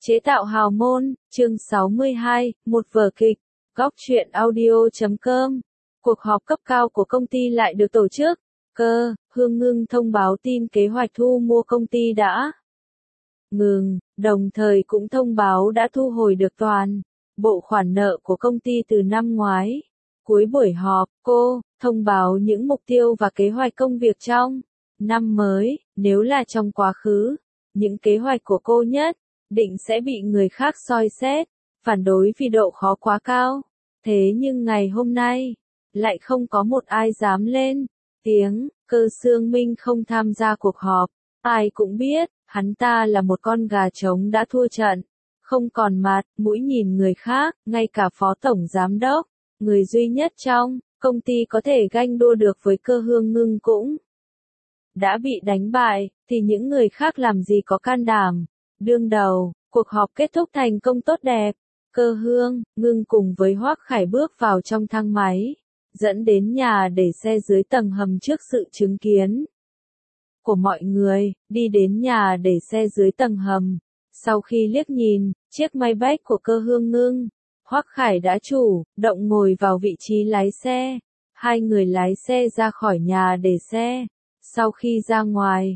Chế tạo hào môn, chương 62, một vở kịch, góc truyện audio.com. Cuộc họp cấp cao của công ty lại được tổ chức. Hương Ngưng thông báo tin kế hoạch thu mua công ty đã ngừng, đồng thời cũng thông báo đã thu hồi được toàn bộ khoản nợ của công ty từ năm ngoái. Cuối buổi họp, cô thông báo những mục tiêu và kế hoạch công việc trong năm mới. Nếu là trong quá khứ, những kế hoạch của cô nhất định sẽ bị người khác soi xét, phản đối vì độ khó quá cao. Thế nhưng ngày hôm nay, lại không có một ai dám lên tiếng. Cơ Xương Minh không tham gia cuộc họp. Ai cũng biết, hắn ta là một con gà trống đã thua trận, không còn mặt, mũi nhìn người khác. Ngay cả phó tổng giám đốc, người duy nhất trong công ty có thể ganh đua được với Cơ Hương Ngưng cũng đã bị đánh bại, thì những người khác làm gì có can đảm đương đầu. Cuộc họp kết thúc thành công tốt đẹp. Cơ Hương Ngưng cùng với Hoắc Khải bước vào trong thang máy, dẫn đến nhà để xe dưới tầng hầm trước sự chứng kiến của mọi người. Đi đến nhà để xe dưới tầng hầm, sau khi liếc nhìn chiếc Maybach của Cơ Hương Ngưng, Hoắc Khải đã chủ động ngồi vào vị trí lái xe. Hai người lái xe ra khỏi nhà để xe. Sau khi ra ngoài,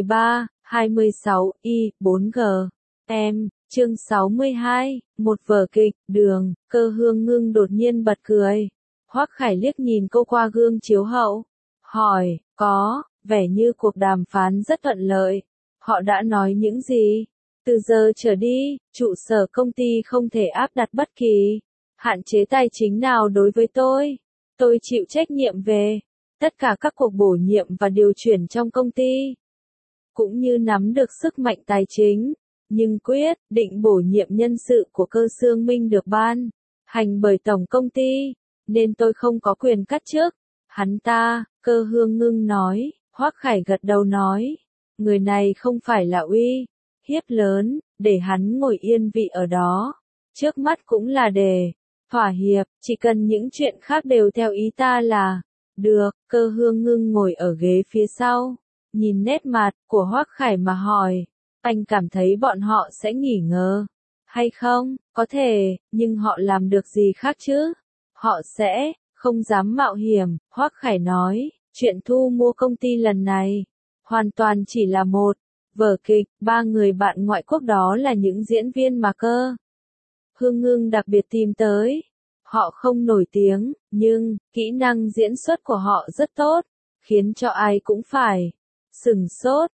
13-26-4G chương 62, một vở kịch, đường. Cơ Hương Ngưng đột nhiên bật cười. Hoắc Khải liếc nhìn cô qua gương chiếu hậu, hỏi, có vẻ như cuộc đàm phán rất thuận lợi. Họ đã nói những gì? Từ giờ trở đi, trụ sở công ty không thể áp đặt bất kỳ hạn chế tài chính nào đối với tôi. Tôi chịu trách nhiệm về tất cả các cuộc bổ nhiệm và điều chuyển trong công ty, cũng như nắm được sức mạnh tài chính. Nhưng quyết định bổ nhiệm nhân sự của Cơ Xương Minh được ban hành bởi tổng công ty, nên tôi không có quyền cắt chức hắn ta. Cơ Hương Ngưng nói. Hoắc Khải gật đầu nói, người này không phải là uy hiếp lớn, để hắn ngồi yên vị ở đó. Trước mắt cũng là để thỏa hiệp, chỉ cần những chuyện khác đều theo ý ta là được. Cơ Hương Ngưng ngồi ở ghế phía sau, nhìn nét mặt của Hoắc Khải mà hỏi, anh cảm thấy bọn họ sẽ nghỉ ngơi hay không? Có thể, nhưng họ làm được gì khác chứ? Họ sẽ không dám mạo hiểm. Hoắc Khải nói, chuyện thu mua công ty lần này hoàn toàn chỉ là một vở kịch. Ba người bạn ngoại quốc đó là những diễn viên mà Cơ Hương Ngưng đặc biệt tìm tới. Họ không nổi tiếng, nhưng kỹ năng diễn xuất của họ rất tốt, khiến cho ai cũng phải sửng sốt.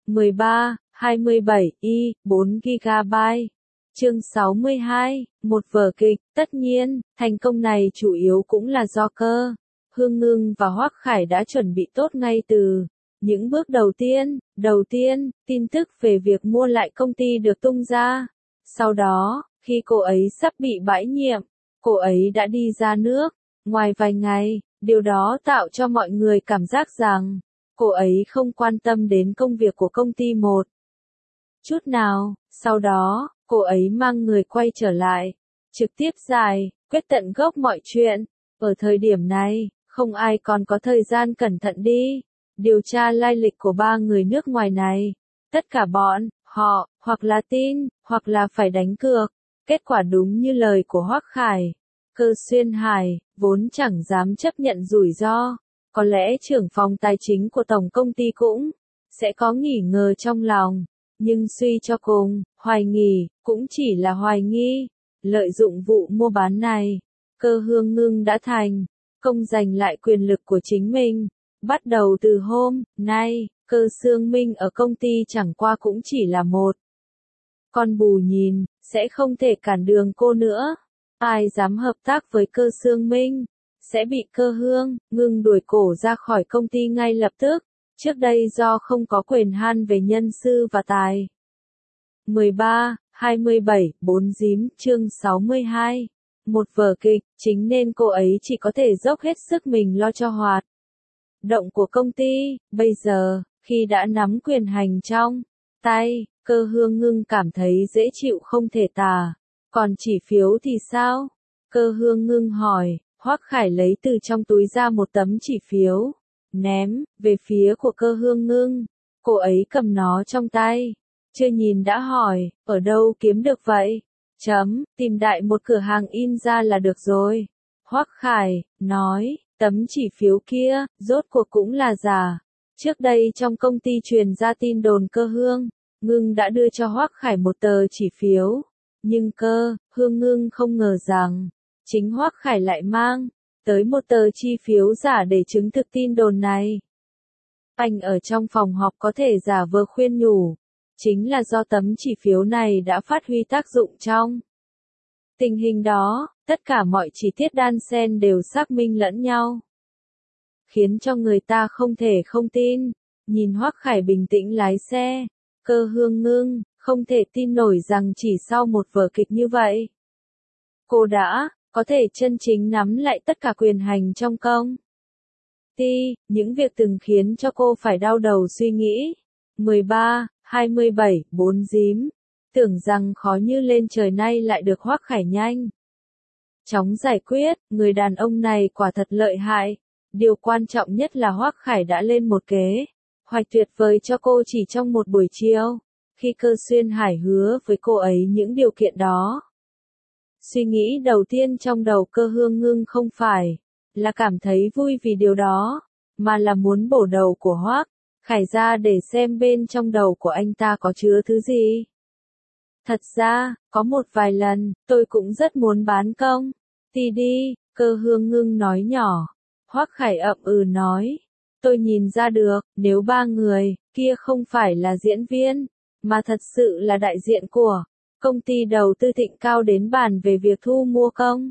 13-27-4 GB chương 62, một vở kịch. Tất nhiên, thành công này chủ yếu cũng là do Cơ Hương Ngưng và Hoắc Khải đã chuẩn bị tốt ngay từ những bước đầu tiên. Tin tức về việc mua lại công ty được tung ra. Sau đó, khi cô ấy sắp bị bãi nhiệm, cô ấy đã đi ra nước ngoài vài ngày. Điều đó tạo cho mọi người cảm giác rằng cô ấy không quan tâm đến công việc của công ty một chút nào. Sau đó, cô ấy mang người quay trở lại, trực tiếp giải quyết tận gốc mọi chuyện. Ở thời điểm này, không ai còn có thời gian cẩn thận đi điều tra lai lịch của ba người nước ngoài này. Tất cả bọn họ, hoặc là tin, hoặc là phải đánh cược. Kết quả đúng như lời của Hoắc Khải. Cơ Xuyên Hải vốn chẳng dám chấp nhận rủi ro. Có lẽ trưởng phòng tài chính của tổng công ty cũng sẽ có nghi ngờ trong lòng. Nhưng suy cho cùng, hoài nghi cũng chỉ là hoài nghi. Lợi dụng vụ mua bán này, Cơ Hương Ngưng đã thành công giành lại quyền lực của chính mình. Bắt đầu từ hôm nay, Cơ Xương Minh ở công ty chẳng qua cũng chỉ là một con bù nhìn, sẽ không thể cản đường cô nữa. Ai dám hợp tác với Cơ Xương Minh, sẽ bị Cơ Hương Ngưng đuổi cổ ra khỏi công ty ngay lập tức. Trước đây do không có quyền han về nhân sự và tài 13-27-4 chương 62, một vở kịch chính nên cô ấy chỉ có thể dốc hết sức mình lo cho hoạt động của công ty. Bây giờ, khi đã nắm quyền hành trong tay, Cơ Hương Ngưng cảm thấy dễ chịu không thể tả. Còn chỉ phiếu thì sao? Cơ Hương Ngưng hỏi. Hoắc Khải lấy từ trong túi ra một tấm chỉ phiếu, ném về phía của Cơ Hương Ngưng. Cô ấy cầm nó trong tay, Chưa nhìn đã hỏi, ở đâu kiếm được vậy? Tìm đại một cửa hàng in ra là được rồi. Hoắc Khải nói, tấm chỉ phiếu kia, rốt cuộc cũng là giả. Trước đây trong công ty truyền ra tin đồn Cơ Hương Ngưng đã đưa cho Hoắc Khải một tờ chỉ phiếu. Nhưng Cơ Hương Ngưng không ngờ rằng, chính Hoắc Khải lại mang tới một tờ chi phiếu giả để chứng thực tin đồn này. Anh ở trong phòng họp có thể giả vờ khuyên nhủ, chính là do tấm chỉ phiếu này đã phát huy tác dụng trong tình hình đó, tất cả mọi chi tiết đan xen đều xác minh lẫn nhau, khiến cho người ta không thể không tin. Nhìn Hoắc Khải bình tĩnh lái xe, Cơ Hương Ngưng không thể tin nổi rằng chỉ sau một vở kịch như vậy, cô đã có thể chân chính nắm lại tất cả quyền hành trong công ty, những việc từng khiến cho cô phải đau đầu suy nghĩ. 13, 27, 4 dím. Tưởng rằng khó như lên trời nay lại được Hoắc Khải nhanh chóng giải quyết, người đàn ông này quả thật lợi hại. Điều quan trọng nhất là Hoắc Khải đã lên một kế hoạch tuyệt vời cho cô chỉ trong một buổi chiều. Khi Cơ Xuyên Hải hứa với cô ấy những điều kiện đó, suy nghĩ đầu tiên trong đầu Cơ Hương Ngưng không phải là cảm thấy vui vì điều đó, mà là muốn bổ đầu của Hoắc Khải ra để xem bên trong đầu của anh ta có chứa thứ gì. Thật ra, có một vài lần, tôi cũng rất muốn bán công ty đi, Cơ Hương Ngưng nói nhỏ. Hoắc Khải ậm ừ nói, tôi nhìn ra được, nếu ba người kia không phải là diễn viên, mà thật sự là đại diện của công ty đầu tư Thịnh Cao đến bàn về việc thu mua công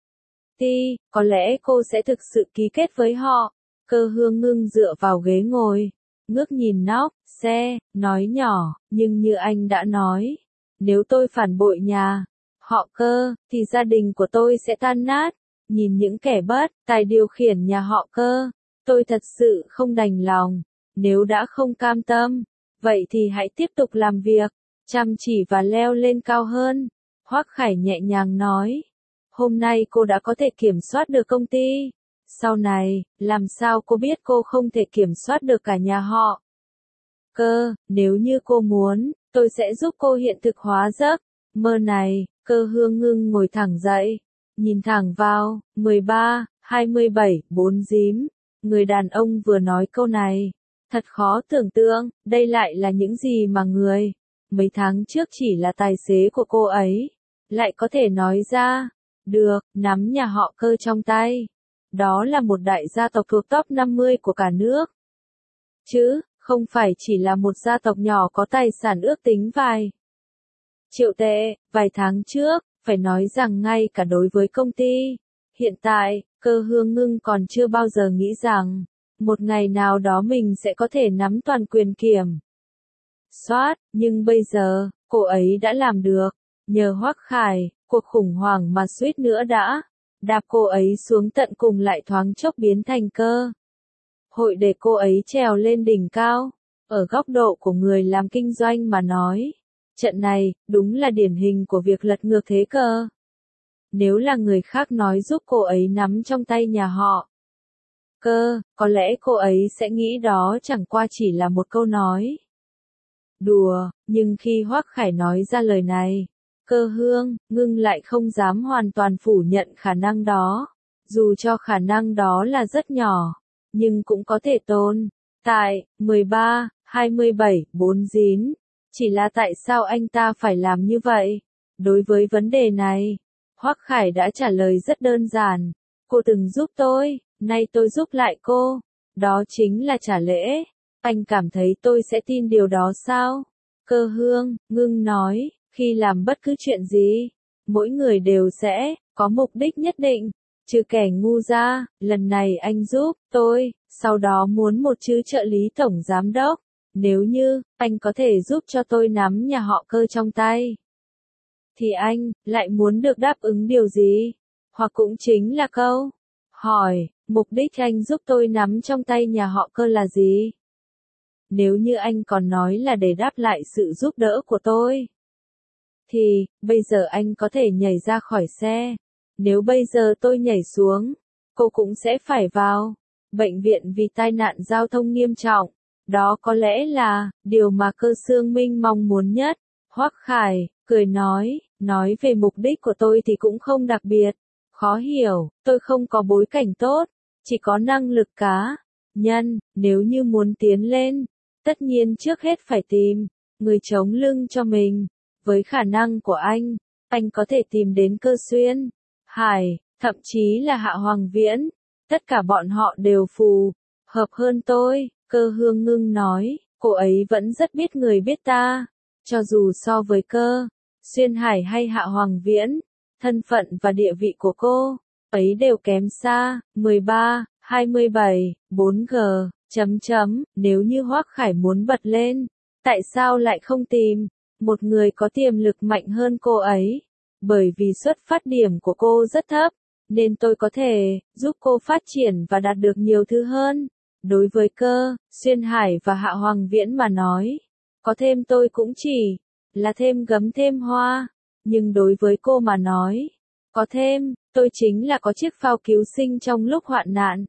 ty, có lẽ cô sẽ thực sự ký kết với họ. Cơ Hương Ngưng dựa vào ghế ngồi, ngước nhìn nóc xe, nói nhỏ, nhưng như anh đã nói, nếu tôi phản bội nhà họ Cơ, thì gia đình của tôi sẽ tan nát. Nhìn những kẻ bất tài điều khiển nhà họ Cơ, tôi thật sự không đành lòng. Nếu đã không cam tâm, vậy thì hãy tiếp tục làm việc, chăm chỉ và leo lên cao hơn. Hoắc Khải nhẹ nhàng nói, hôm nay cô đã có thể kiểm soát được công ty. Sau này, làm sao cô biết cô không thể kiểm soát được cả nhà họ Cơ? Nếu như cô muốn, tôi sẽ giúp cô hiện thực hóa giấc mơ này. Cơ Hương Ngưng ngồi thẳng dậy, nhìn thẳng vào. 13, 27, 4 dím. Người đàn ông vừa nói câu này, thật khó tưởng tượng, đây lại là những gì mà người mấy tháng trước chỉ là tài xế của cô ấy lại có thể nói ra. Được, nắm nhà họ Cơ trong tay. Đó là một đại gia tộc thuộc top 50 của cả nước. Chứ, không phải chỉ là một gia tộc nhỏ có tài sản ước tính vài triệu tệ. Vài tháng trước, phải nói rằng ngay cả đối với công ty hiện tại, Cơ Hương Ngưng còn chưa bao giờ nghĩ rằng một ngày nào đó mình sẽ có thể nắm toàn quyền kiểm soát, nhưng bây giờ, cô ấy đã làm được. Nhờ Hoắc Khải, cuộc khủng hoảng mà suýt nữa đã đạp cô ấy xuống tận cùng lại thoáng chốc biến thành cơ hội để cô ấy trèo lên đỉnh cao. Ở góc độ của người làm kinh doanh mà nói, trận này đúng là điển hình của việc lật ngược thế cờ. Nếu là người khác nói giúp cô ấy nắm trong tay nhà họ Cơ, có lẽ cô ấy sẽ nghĩ đó chẳng qua chỉ là một câu nói đùa, nhưng khi Hoắc Khải nói ra lời này, Cơ Hương Ngưng lại không dám hoàn toàn phủ nhận khả năng đó. Dù cho khả năng đó là rất nhỏ, nhưng cũng có thể tồn tại. 13, 27, 4 dín. Chỉ là tại sao anh ta phải làm như vậy? Đối với vấn đề này, Hoắc Khải đã trả lời rất đơn giản. Cô từng giúp tôi, nay tôi giúp lại cô. Đó chính là trả lễ. Anh cảm thấy tôi sẽ tin điều đó sao? Cơ Hương Ngưng nói, khi làm bất cứ chuyện gì, mỗi người đều sẽ có mục đích nhất định. Trừ kẻ ngu ra, lần này anh giúp tôi, sau đó muốn một chữ trợ lý tổng giám đốc. Nếu như anh có thể giúp cho tôi nắm nhà họ Cơ trong tay, thì anh lại muốn được đáp ứng điều gì? Hoặc cũng chính là câu hỏi, mục đích anh giúp tôi nắm trong tay nhà họ Cơ là gì? Nếu như anh còn nói là để đáp lại sự giúp đỡ của tôi, thì bây giờ anh có thể nhảy ra khỏi xe. Nếu bây giờ tôi nhảy xuống, cô cũng sẽ phải vào bệnh viện vì tai nạn giao thông nghiêm trọng. Đó có lẽ là điều mà Cơ Xương Minh mong muốn nhất. Hoắc Khải cười nói về mục đích của tôi thì cũng không đặc biệt. Khó hiểu, tôi không có bối cảnh tốt, chỉ có năng lực cá nhân, nếu như muốn tiến lên, tất nhiên trước hết phải tìm người chống lưng cho mình. Với khả năng của anh có thể tìm đến Cơ Xuyên Hải, thậm chí là Hạ Hoàng Viễn, tất cả bọn họ đều phù hợp hơn tôi. Cơ Hương Ngưng nói, cô ấy vẫn rất biết người biết ta, cho dù so với Cơ Xuyên Hải hay Hạ Hoàng Viễn, thân phận và địa vị của cô ấy đều kém xa. 13, 27, 4G, nếu như Hoắc Khải muốn bật lên, tại sao lại không tìm một người có tiềm lực mạnh hơn cô ấy? Bởi vì xuất phát điểm của cô rất thấp, nên tôi có thể giúp cô phát triển và đạt được nhiều thứ hơn. Đối với Cơ Xuyên Hải và Hạ Hoàng Viễn mà nói, có thêm tôi cũng chỉ là thêm gấm thêm hoa, nhưng đối với cô mà nói, có thêm, tôi chính là có chiếc phao cứu sinh trong lúc hoạn nạn.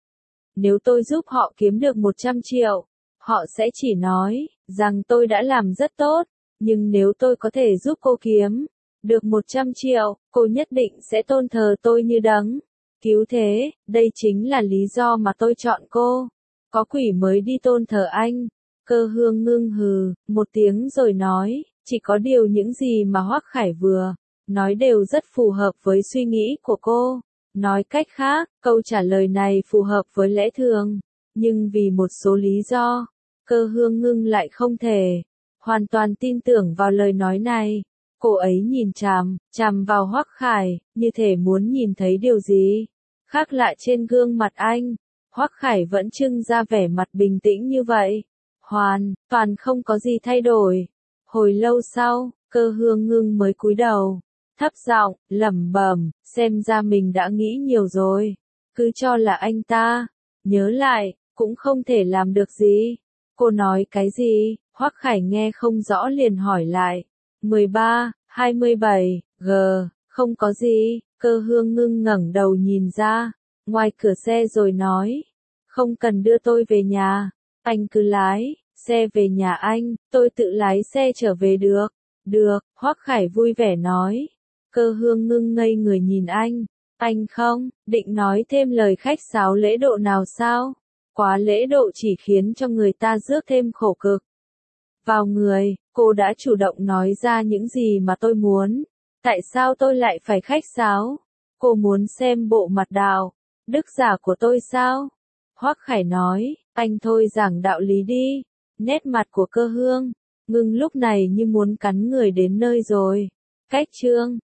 Nếu tôi giúp họ kiếm được 100 triệu, họ sẽ chỉ nói rằng tôi đã làm rất tốt, nhưng nếu tôi có thể giúp cô kiếm được 100 triệu, cô nhất định sẽ tôn thờ tôi như đấng cứu thế. Đây chính là lý do mà tôi chọn cô. Có quỷ mới đi tôn thờ anh. Cơ Hương Ngưng hừ một tiếng rồi nói, chỉ có điều những gì mà Hoắc Khải vừa nói đều rất phù hợp với suy nghĩ của cô. Nói cách khác, câu trả lời này phù hợp với lẽ thường, nhưng vì một số lý do, Cơ Hương Ngưng lại không thể hoàn toàn tin tưởng vào lời nói này. Cô ấy nhìn chằm vào Hoắc Khải, như thể muốn nhìn thấy điều gì khác lạ trên gương mặt anh. Hoắc Khải vẫn trưng ra vẻ mặt bình tĩnh như vậy, hoàn toàn không có gì thay đổi. Hồi lâu sau, Cơ Hương Ngưng mới cúi đầu, thấp giọng lẩm bẩm, xem ra mình đã nghĩ nhiều rồi. Cứ cho là anh ta nhớ lại, cũng không thể làm được gì. Cô nói cái gì? Hoắc Khải nghe không rõ liền hỏi lại. 13, 27, không có gì. Cơ Hương Ngưng ngẩng đầu nhìn ra ngoài cửa xe rồi nói, không cần đưa tôi về nhà, anh cứ lái xe về nhà anh, tôi tự lái xe trở về được. Được, Hoắc Khải vui vẻ nói. Cơ Hương Ngưng ngây người nhìn anh không định nói thêm lời khách sáo lễ độ nào sao? Quá lễ độ chỉ khiến cho người ta rước thêm khổ cực vào người. Cô đã chủ động nói ra những gì mà tôi muốn, tại sao tôi lại phải khách sáo? Cô muốn xem bộ mặt đạo đức giả của tôi sao? Hoắc Khải nói, anh thôi giảng đạo lý đi. Nét mặt của Cơ Hương Ngưng lúc này như muốn cắn người đến nơi rồi. Cách chương